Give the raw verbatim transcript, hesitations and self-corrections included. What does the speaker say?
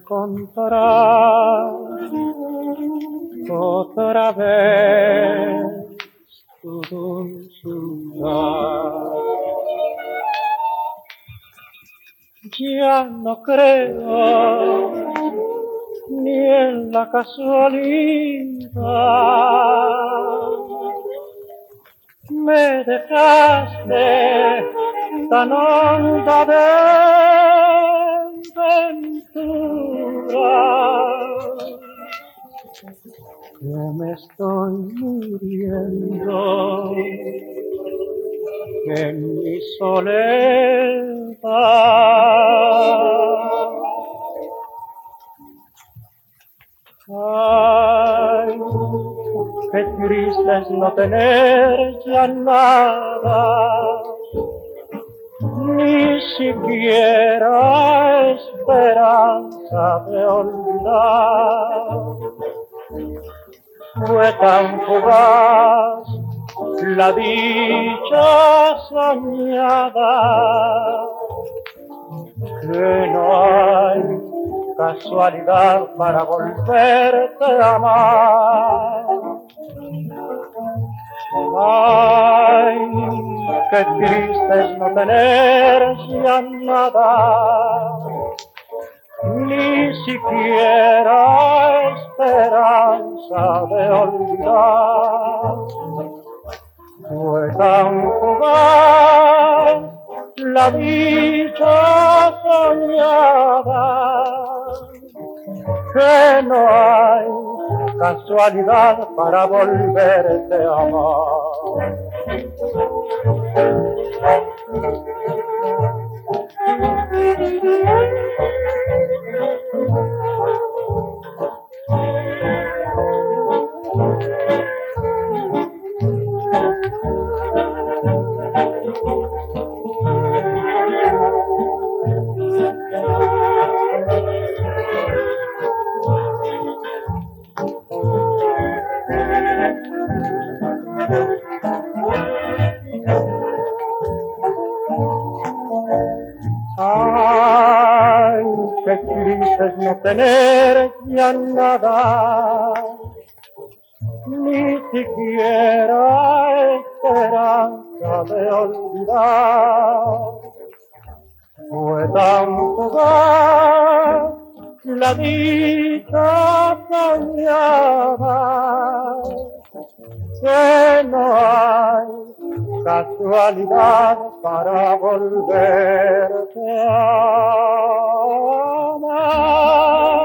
encontrarás otra vez tu dulzura. Ya no creo ni en la casualidad. Me dejaste tan honda de ventura que me estoy muriendo en mi soledad. Ay, qué triste es no tener ya nada, ni siquiera esperanza de olvidar. Fue tan fugaz la dicha soñada que no hay casualidad para volverte a amar. Ay, qué triste es no tener ya nada, ni siquiera esperanza de olvidar. Fue tan fugaz la dicha soñada que no hay casualidad para volverte a amar. Ay, qué triste es no tener ya nada, ni siquiera esperanza de olvidar. Fue tan fugaz la dicha soñada que no hay casualidad para volverte a amar.